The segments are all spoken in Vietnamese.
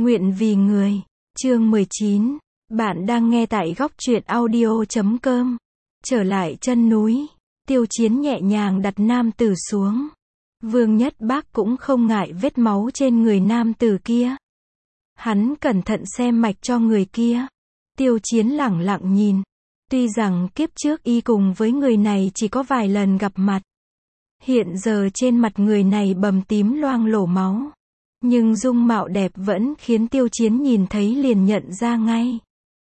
Nguyện vì người. Chương 19. Bạn đang nghe tại góc truyện audio.com. Trở lại chân núi, Tiêu Chiến nhẹ nhàng đặt nam tử xuống. Vương Nhất Bác cũng không ngại vết máu trên người nam tử kia. Hắn cẩn thận xem mạch cho người kia. Tiêu Chiến lẳng lặng nhìn. Tuy rằng kiếp trước y cùng với người này chỉ có vài lần gặp mặt. Hiện giờ trên mặt người này bầm tím loang lổ máu. Nhưng dung mạo đẹp vẫn khiến Tiêu Chiến nhìn thấy liền nhận ra ngay.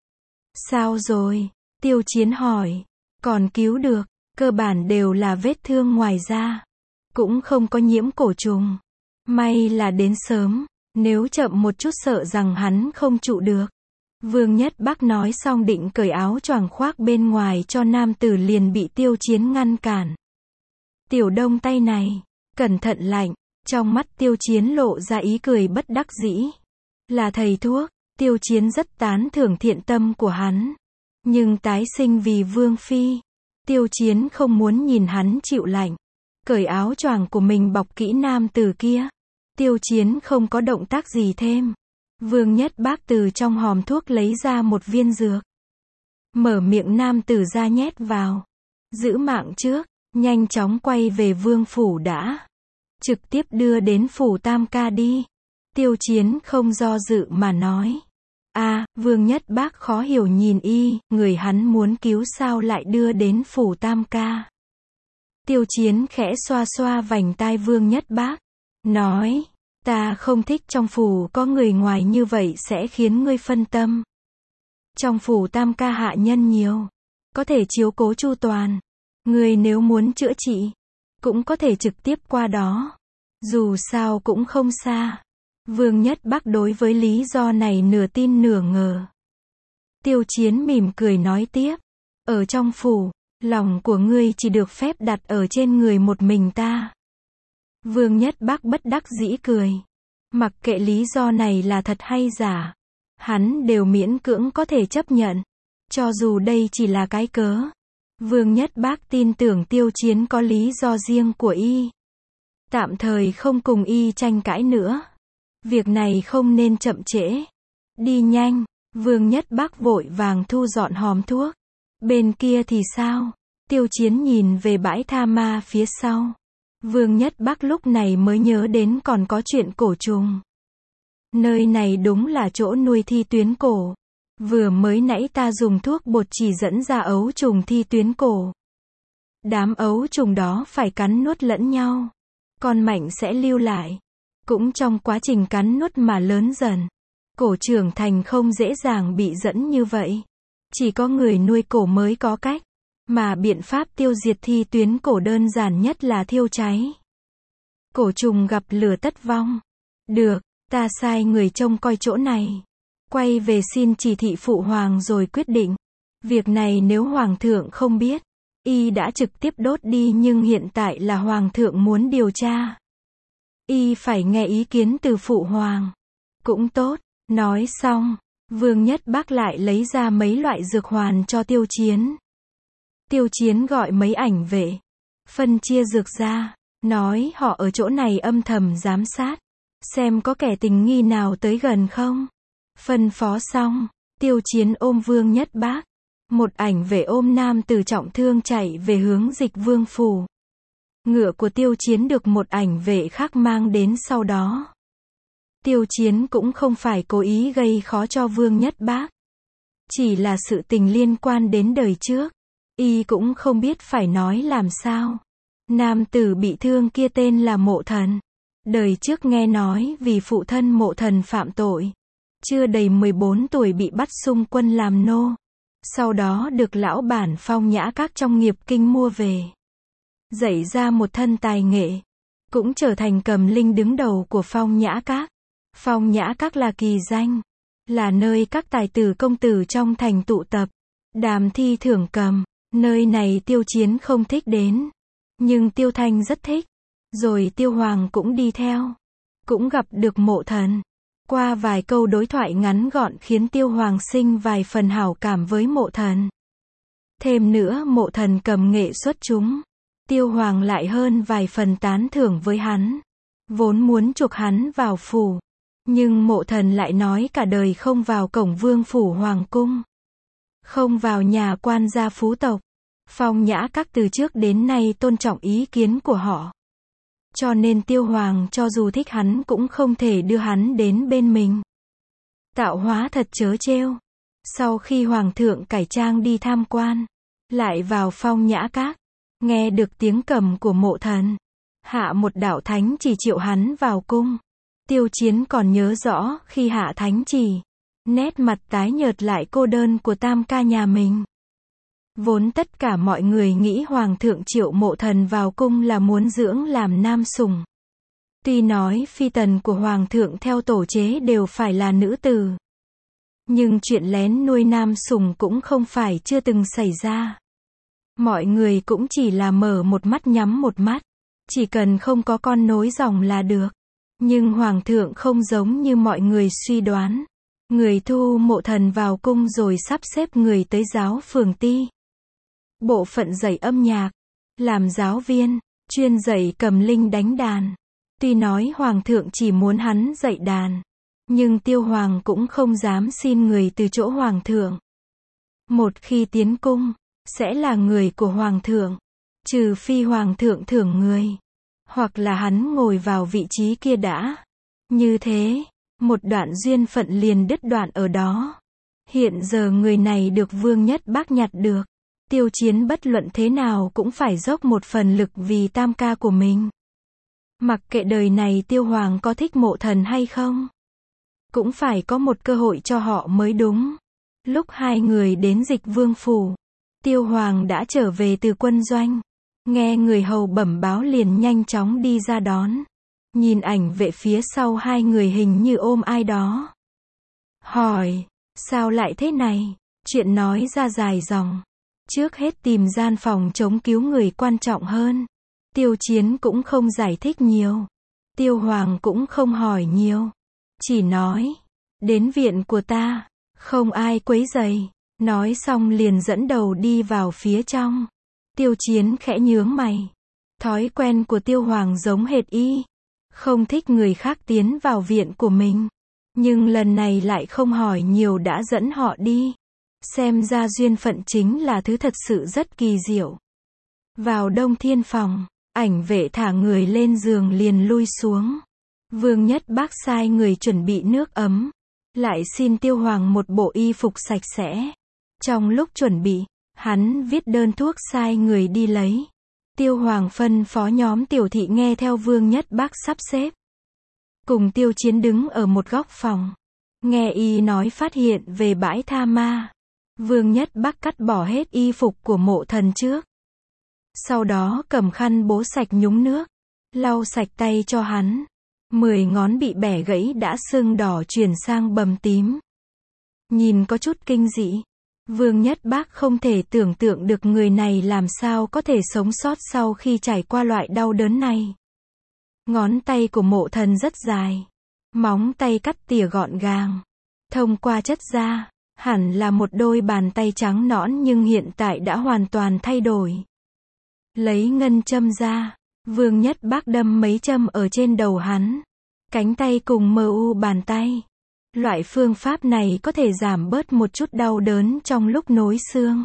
Sao rồi? Tiêu Chiến hỏi. Còn cứu được, cơ bản đều là vết thương ngoài da. Cũng không có nhiễm cổ trùng. May là đến sớm, nếu chậm một chút sợ rằng hắn không trụ được. Vương Nhất Bác nói xong định cởi áo choàng khoác bên ngoài cho nam tử liền bị Tiêu Chiến ngăn cản. Tiểu Đông tay này, cẩn thận lạnh. Trong mắt Tiêu Chiến lộ ra ý cười bất đắc dĩ. Là thầy thuốc, Tiêu Chiến rất tán thưởng thiện tâm của hắn. Nhưng tái sinh vì Vương Phi, Tiêu Chiến không muốn nhìn hắn chịu lạnh. Cởi áo choàng của mình bọc kỹ nam tử kia. Tiêu Chiến không có động tác gì thêm. Vương Nhất Bác từ trong hòm thuốc lấy ra một viên dược. Mở miệng nam tử ra nhét vào. Giữ mạng trước, nhanh chóng quay về Vương Phủ đã. Trực tiếp đưa đến Phủ Tam Ca đi. Tiêu Chiến không do dự mà nói. Vương Nhất Bác khó hiểu nhìn y, người hắn muốn cứu sao lại đưa đến Phủ Tam Ca. Tiêu Chiến khẽ xoa xoa vành tai Vương Nhất Bác. Nói, ta không thích trong phủ có người ngoài như vậy sẽ khiến ngươi phân tâm. Trong Phủ Tam Ca hạ nhân nhiều, có thể chiếu cố chu toàn. Ngươi nếu muốn chữa trị, cũng có thể trực tiếp qua đó. Dù sao cũng không xa. Vương Nhất Bác đối với lý do này nửa tin nửa ngờ. Tiêu Chiến mỉm cười nói tiếp. Ở trong phủ, lòng của ngươi chỉ được phép đặt ở trên người một mình ta. Vương Nhất Bác bất đắc dĩ cười. Mặc kệ lý do này là thật hay giả, hắn đều miễn cưỡng có thể chấp nhận. Cho dù đây chỉ là cái cớ. Vương Nhất Bác tin tưởng Tiêu Chiến có lý do riêng của y. Tạm thời không cùng y tranh cãi nữa. Việc này không nên chậm trễ. Đi nhanh. Vương Nhất Bác vội vàng thu dọn hòm thuốc. Bên kia thì sao? Tiêu Chiến nhìn về bãi tha ma phía sau. Vương Nhất Bác lúc này mới nhớ đến còn có chuyện cổ trùng. Nơi này đúng là chỗ nuôi thi tuyến cổ. Vừa mới nãy ta dùng thuốc bột chỉ dẫn ra ấu trùng thi tuyến cổ. Đám ấu trùng đó phải cắn nuốt lẫn nhau. Con mạnh sẽ lưu lại. Cũng trong quá trình cắn nuốt mà lớn dần. Cổ trưởng thành không dễ dàng bị dẫn như vậy. Chỉ có người nuôi cổ mới có cách. Mà biện pháp tiêu diệt thi tuyến cổ đơn giản nhất là thiêu cháy. Cổ trùng gặp lửa tất vong. Được, ta sai người trông coi chỗ này. Quay về xin chỉ thị phụ hoàng rồi quyết định. Việc này nếu hoàng thượng không biết, y đã trực tiếp đốt đi nhưng hiện tại là hoàng thượng muốn điều tra. Y phải nghe ý kiến từ phụ hoàng. Cũng tốt, nói xong, Vương Nhất Bác lại lấy ra mấy loại dược hoàn cho Tiêu Chiến. Tiêu Chiến gọi mấy ảnh vệ, phân chia dược ra, nói họ ở chỗ này âm thầm giám sát, xem có kẻ tình nghi nào tới gần không. Phân phó xong, Tiêu Chiến ôm Vương Nhất Bác. Một ảnh vệ ôm nam tử trọng thương chạy về hướng Dịch Vương Phủ. Ngựa của Tiêu Chiến được một ảnh vệ khác mang đến sau đó. Tiêu Chiến cũng không phải cố ý gây khó cho Vương Nhất Bác. Chỉ là sự tình liên quan đến đời trước. Y cũng không biết phải nói làm sao. Nam tử bị thương kia tên là Mộ Thần. Đời trước nghe nói vì phụ thân Mộ Thần phạm tội. Chưa đầy 14 tuổi bị bắt xung quân làm nô. Sau đó được lão bản Phong Nhã Các trong nghiệp kinh mua về. Dạy ra một thân tài nghệ. Cũng trở thành cầm linh đứng đầu của Phong Nhã Các. Phong Nhã Các là kỳ danh. Là nơi các tài tử công tử trong thành tụ tập. Đàm thi thưởng cầm. Nơi này Tiêu Chiến không thích đến. Nhưng Tiêu Thanh rất thích. Rồi Tiêu Hoàng cũng đi theo. Cũng gặp được Mộ Thần. Qua vài câu đối thoại ngắn gọn khiến Tiêu Hoàng sinh vài phần hảo cảm với Mộ Thần. Thêm nữa Mộ Thần cầm nghệ xuất chúng. Tiêu Hoàng lại hơn vài phần tán thưởng với hắn. Vốn muốn chuộc hắn vào phủ. Nhưng Mộ Thần lại nói cả đời không vào cổng vương phủ hoàng cung. Không vào nhà quan gia phú tộc. Phong Nhã Các từ trước đến nay tôn trọng ý kiến của họ. Cho nên Tiêu Hoàng cho dù thích hắn cũng không thể đưa hắn đến bên mình. Tạo hóa thật trớ trêu. Sau khi Hoàng thượng cải trang đi tham quan, lại vào Phong Nhã Các, nghe được tiếng cầm của Mộ Thần. Hạ một đạo thánh chỉ triệu hắn vào cung. Tiêu Chiến còn nhớ rõ khi hạ thánh chỉ, nét mặt tái nhợt lại cô đơn của tam ca nhà mình. Vốn tất cả mọi người nghĩ Hoàng thượng triệu Mộ Thần vào cung là muốn dưỡng làm nam sủng. Tuy nói phi tần của Hoàng thượng theo tổ chế đều phải là nữ tử. Nhưng chuyện lén nuôi nam sủng cũng không phải chưa từng xảy ra. Mọi người cũng chỉ là mở một mắt nhắm một mắt. Chỉ cần không có con nối dòng là được. Nhưng Hoàng thượng không giống như mọi người suy đoán. Người thu Mộ Thần vào cung rồi sắp xếp người tới giáo phường ti. Bộ phận dạy âm nhạc. Làm giáo viên, chuyên dạy cầm linh đánh đàn. Tuy nói Hoàng thượng chỉ muốn hắn dạy đàn. Nhưng Tiêu Hoàng cũng không dám xin người từ chỗ Hoàng thượng. Một khi tiến cung, sẽ là người của Hoàng thượng. Trừ phi Hoàng thượng thưởng người. Hoặc là hắn ngồi vào vị trí kia đã. Như thế, một đoạn duyên phận liền đứt đoạn ở đó. Hiện giờ người này được Vương Nhất Bác nhặt được. Tiêu Chiến bất luận thế nào cũng phải dốc một phần lực vì tam ca của mình. Mặc kệ đời này Tiêu Hoàng có thích Mộ Thần hay không, cũng phải có một cơ hội cho họ mới đúng. Lúc hai người đến Dịch Vương phủ, Tiêu Hoàng đã trở về từ quân doanh. Nghe người hầu bẩm báo liền nhanh chóng đi ra đón. Nhìn ảnh vệ phía sau hai người hình như ôm ai đó. Hỏi, sao lại thế này? Chuyện nói ra dài dòng. Trước hết tìm gian phòng chống cứu người quan trọng hơn. Tiêu Chiến cũng không giải thích nhiều. Tiêu Hoàng cũng không hỏi nhiều. Chỉ nói, đến viện của ta, không ai quấy rầy. Nói xong liền dẫn đầu đi vào phía trong. Tiêu Chiến khẽ nhướng mày. Thói quen của Tiêu Hoàng giống hệt y. Không thích người khác tiến vào viện của mình. Nhưng lần này lại không hỏi nhiều đã dẫn họ đi. Xem ra duyên phận chính là thứ thật sự rất kỳ diệu. Vào Đông Thiên phòng, ảnh vệ thả người lên giường liền lui xuống. Vương Nhất Bác sai người chuẩn bị nước ấm. Lại xin Tiêu Hoàng một bộ y phục sạch sẽ. Trong lúc chuẩn bị, hắn viết đơn thuốc sai người đi lấy. Tiêu Hoàng phân phó nhóm tiểu thị nghe theo Vương Nhất Bác sắp xếp. Cùng Tiêu Chiến đứng ở một góc phòng. Nghe y nói phát hiện về bãi tha ma. Vương Nhất Bác cắt bỏ hết y phục của Mộ Thần trước. Sau đó cầm khăn bố sạch nhúng nước. Lau sạch tay cho hắn. 10 ngón bị bẻ gãy đã sưng đỏ chuyển sang bầm tím. Nhìn có chút kinh dị. Vương Nhất Bác không thể tưởng tượng được người này làm sao có thể sống sót sau khi trải qua loại đau đớn này. Ngón tay của Mộ Thần rất dài. Móng tay cắt tỉa gọn gàng. Thông qua chất da, hẳn là một đôi bàn tay trắng nõn nhưng hiện tại đã hoàn toàn thay đổi. Lấy ngân châm ra, Vương Nhất Bác đâm mấy châm ở trên đầu hắn. Cánh tay cùng mu bàn tay. Loại phương pháp này có thể giảm bớt một chút đau đớn trong lúc nối xương.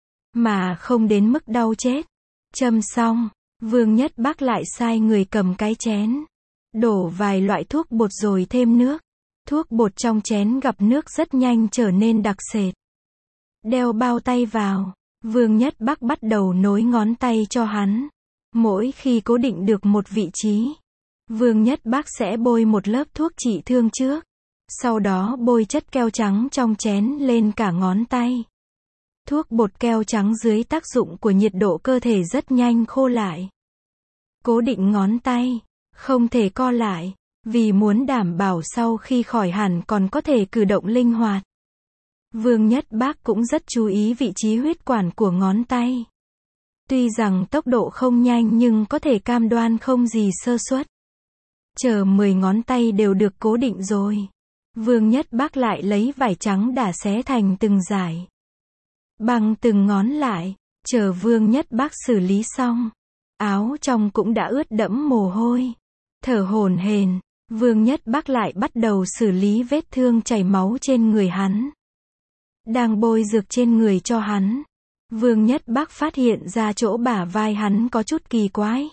Mà không đến mức đau chết. Châm xong, Vương Nhất Bác lại sai người cầm cái chén. Đổ vài loại thuốc bột rồi thêm nước. Thuốc bột trong chén gặp nước rất nhanh trở nên đặc sệt. Đeo bao tay vào. Vương Nhất Bác bắt đầu nối ngón tay cho hắn. Mỗi khi cố định được một vị trí, Vương Nhất Bác sẽ bôi một lớp thuốc trị thương trước. Sau đó bôi chất keo trắng trong chén lên cả ngón tay. Thuốc bột keo trắng dưới tác dụng của nhiệt độ cơ thể rất nhanh khô lại. Cố định ngón tay, không thể co lại, vì muốn đảm bảo sau khi khỏi hẳn còn có thể cử động linh hoạt. Vương Nhất Bác cũng rất chú ý vị trí huyết quản của ngón tay. Tuy rằng tốc độ không nhanh nhưng có thể cam đoan không gì sơ suất. Chờ 10 ngón tay đều được cố định rồi. Vương Nhất Bác lại lấy vải trắng đả xé thành từng dải. Bằng từng ngón lại, chờ Vương Nhất Bác xử lý xong. Áo trong cũng đã ướt đẫm mồ hôi. Thở hổn hển, Vương Nhất Bắc lại bắt đầu xử lý vết thương chảy máu trên người hắn. Đang bôi dược trên người cho hắn. Vương Nhất Bắc phát hiện ra chỗ bả vai hắn có chút kỳ quái.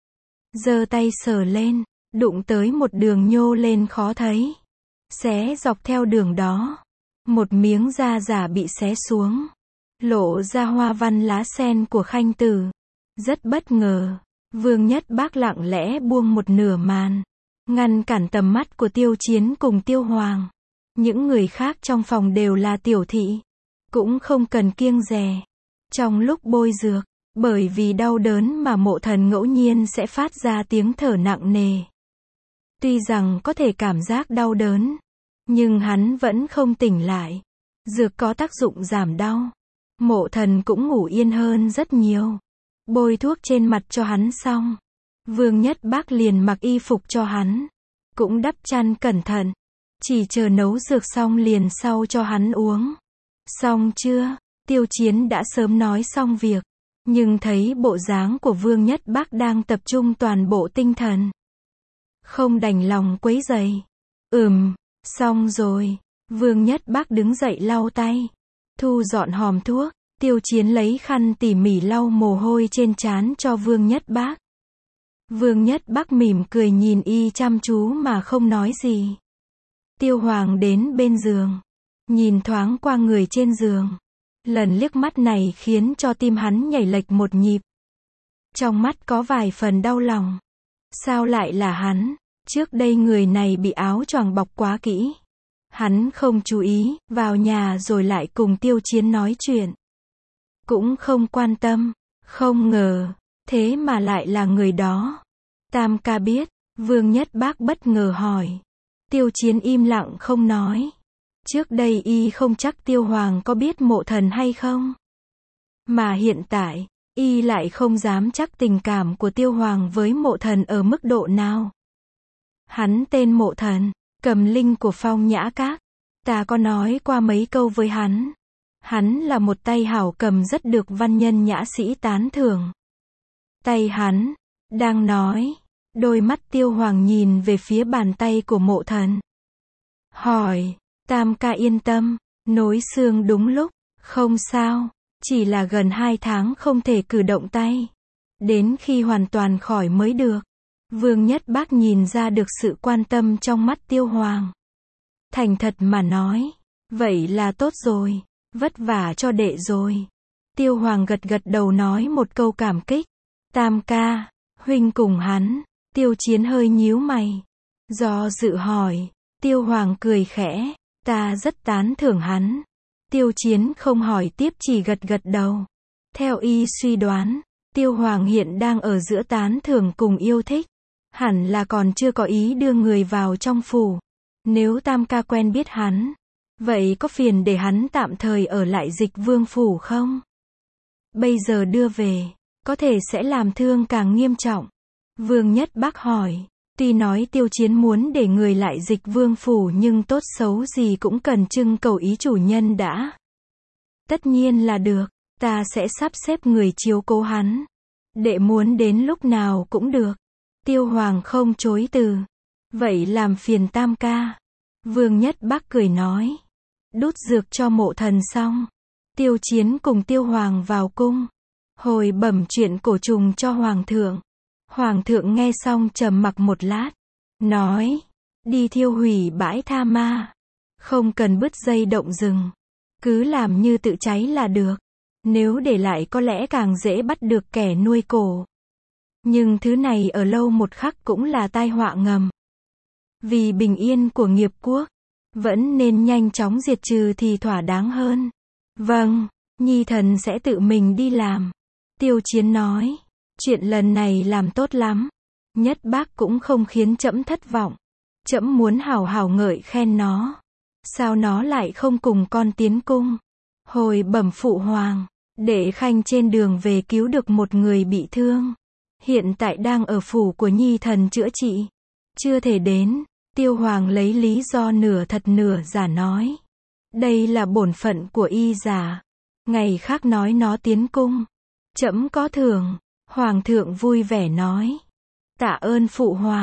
Giơ tay sờ lên, đụng tới một đường nhô lên khó thấy. Xé dọc theo đường đó. Một miếng da giả bị xé xuống. Lộ ra hoa văn lá sen của khanh tử. Rất bất ngờ. Vương Nhất Bắc lặng lẽ buông một nửa màn. Ngăn cản tầm mắt của Tiêu Chiến cùng Tiêu Hoàng. Những người khác trong phòng đều là tiểu thị. Cũng không cần kiêng dè. Trong lúc bôi dược, bởi vì đau đớn mà Mộ Thần ngẫu nhiên sẽ phát ra tiếng thở nặng nề. Tuy rằng có thể cảm giác đau đớn, nhưng hắn vẫn không tỉnh lại. Dược có tác dụng giảm đau. Mộ Thần cũng ngủ yên hơn rất nhiều. Bôi thuốc trên mặt cho hắn xong. Vương Nhất Bắc liền mặc y phục cho hắn. Cũng đắp chăn cẩn thận. Chỉ chờ nấu dược xong liền sau cho hắn uống. Xong chưa? Tiêu Chiến đã sớm nói xong việc. Nhưng thấy bộ dáng của Vương Nhất Bắc đang tập trung toàn bộ tinh thần. Không đành lòng quấy rầy. Xong rồi. Vương Nhất Bắc đứng dậy lau tay. Thu dọn hòm thuốc. Tiêu Chiến lấy khăn tỉ mỉ lau mồ hôi trên trán cho Vương Nhất Bắc. Vương Nhất Bắc mỉm cười nhìn y chăm chú mà không nói gì. Tiêu Hoàng đến bên giường. Nhìn thoáng qua người trên giường. Lần liếc mắt này khiến cho tim hắn nhảy lệch một nhịp. Trong mắt có vài phần đau lòng. Sao lại là hắn? Trước đây người này bị áo choàng bọc quá kỹ. Hắn không chú ý, vào nhà rồi lại cùng Tiêu Chiến nói chuyện. Cũng không quan tâm, không ngờ, thế mà lại là người đó. Tam ca biết, Vương Nhất Bắc bất ngờ hỏi. Tiêu Chiến im lặng không nói. Trước đây y không chắc Tiêu Hoàng có biết Mộ Thần hay không. Mà hiện tại, y lại không dám chắc tình cảm của Tiêu Hoàng với Mộ Thần ở mức độ nào. Hắn tên Mộ Thần, cầm linh của Phong Nhã Các. Ta có nói qua mấy câu với hắn. Hắn là một tay hảo cầm rất được văn nhân nhã sĩ tán thưởng. Tay hắn, đang nói, đôi mắt Tiêu Hoàng nhìn về phía bàn tay của Mộ Thần. Hỏi, Tam ca yên tâm, nối xương đúng lúc, không sao, chỉ là gần 2 tháng không thể cử động tay. Đến khi hoàn toàn khỏi mới được. Vương Nhất Bắc nhìn ra được sự quan tâm trong mắt Tiêu Hoàng. Thành thật mà nói, vậy là tốt rồi, vất vả cho đệ rồi. Tiêu Hoàng gật gật đầu nói một câu cảm kích. Tam ca, huynh cùng hắn. Tiêu Chiến hơi nhíu mày. Do dự hỏi. Tiêu Hoàng cười khẽ. Ta rất tán thưởng hắn. Tiêu Chiến không hỏi tiếp chỉ gật gật đầu. Theo y suy đoán, Tiêu Hoàng hiện đang ở giữa tán thưởng cùng yêu thích. Hẳn là còn chưa có ý đưa người vào trong phủ. Nếu Tam ca quen biết hắn, vậy có phiền để hắn tạm thời ở lại Dịch Vương phủ không? Bây giờ đưa về, có thể sẽ làm thương càng nghiêm trọng. Vương Nhất Bắc hỏi. Tuy nói Tiêu Chiến muốn để người lại Dịch Vương phủ nhưng tốt xấu gì cũng cần trưng cầu ý chủ nhân đã. Tất nhiên là được, ta sẽ sắp xếp người chiếu cố hắn. Đệ muốn đến lúc nào cũng được. Tiêu Hoàng không chối từ. Vậy làm phiền Tam ca. Vương Nhất Bắc cười nói. Đút dược cho Mộ Thần xong. Tiêu Chiến cùng Tiêu Hoàng vào cung. Hồi bẩm chuyện cổ trùng cho Hoàng thượng. Hoàng thượng nghe xong trầm mặc một lát. Nói. Đi thiêu hủy bãi tha ma. Không cần bứt dây động rừng. Cứ làm như tự cháy là được. Nếu để lại có lẽ càng dễ bắt được kẻ nuôi cổ. Nhưng thứ này ở lâu một khắc cũng là tai họa ngầm. Vì bình yên của nghiệp quốc, vẫn nên nhanh chóng diệt trừ thì thỏa đáng hơn. Vâng, Nhi thần sẽ tự mình đi làm. Tiêu Chiến nói, chuyện lần này làm tốt lắm. Nhất Bác cũng không khiến trẫm thất vọng. Trẫm muốn hào hào ngợi khen nó. Sao nó lại không cùng con tiến cung? Hồi bẩm phụ hoàng, Đệ Khanh trên đường về cứu được một người bị thương. Hiện tại đang ở phủ của Nhi thần chữa trị. Chưa thể đến. Tiêu Hoàng lấy lý do nửa thật nửa giả nói. Đây là bổn phận của y giả. Ngày khác nói nó tiến cung. Trẫm có thưởng. Hoàng thượng vui vẻ nói. Tạ ơn phụ hoàng.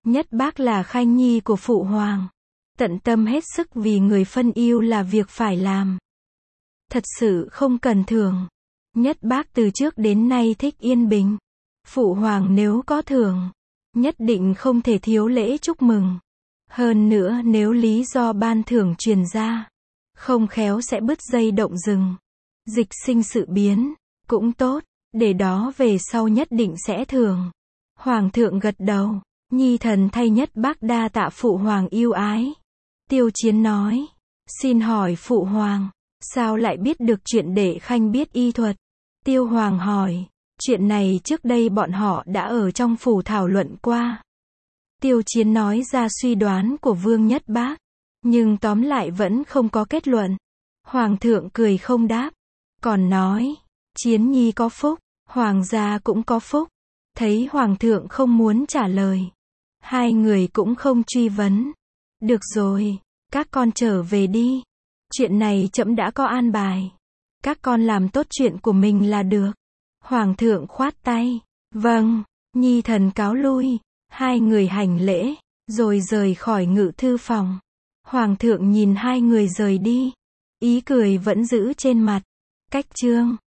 Nhất Bác là khanh nhi của phụ hoàng. Tận tâm hết sức vì người phân yêu là việc phải làm. Thật sự không cần thưởng. Nhất Bác từ trước đến nay thích yên bình. Phụ hoàng nếu có thưởng, nhất định không thể thiếu lễ chúc mừng. Hơn nữa nếu lý do ban thưởng truyền ra, không khéo sẽ bứt dây động rừng. Dịch sinh sự biến, cũng tốt, để đó về sau nhất định sẽ thưởng. Hoàng thượng gật đầu, nhi thần thay Nhất Bác đa tạ phụ hoàng yêu ái. Tiêu Chiến nói, xin hỏi phụ hoàng, sao lại biết được chuyện Đệ Khanh biết y thuật? Tiêu Hoàng hỏi, chuyện này trước đây bọn họ đã ở trong phủ thảo luận qua. Tiêu Chiến nói ra suy đoán của Vương Nhất Bác, nhưng tóm lại vẫn không có kết luận. Hoàng thượng cười không đáp, còn nói, Chiến nhi có phúc, hoàng gia cũng có phúc. Thấy hoàng thượng không muốn trả lời, hai người cũng không truy vấn. Được rồi, các con trở về đi. Chuyện này trẫm đã có an bài. Các con làm tốt chuyện của mình là được. Hoàng thượng khoát tay. Vâng, nhi thần cáo lui. Hai người hành lễ, rồi rời khỏi ngự thư phòng. Hoàng thượng nhìn hai người rời đi, ý cười vẫn giữ trên mặt. Cách chương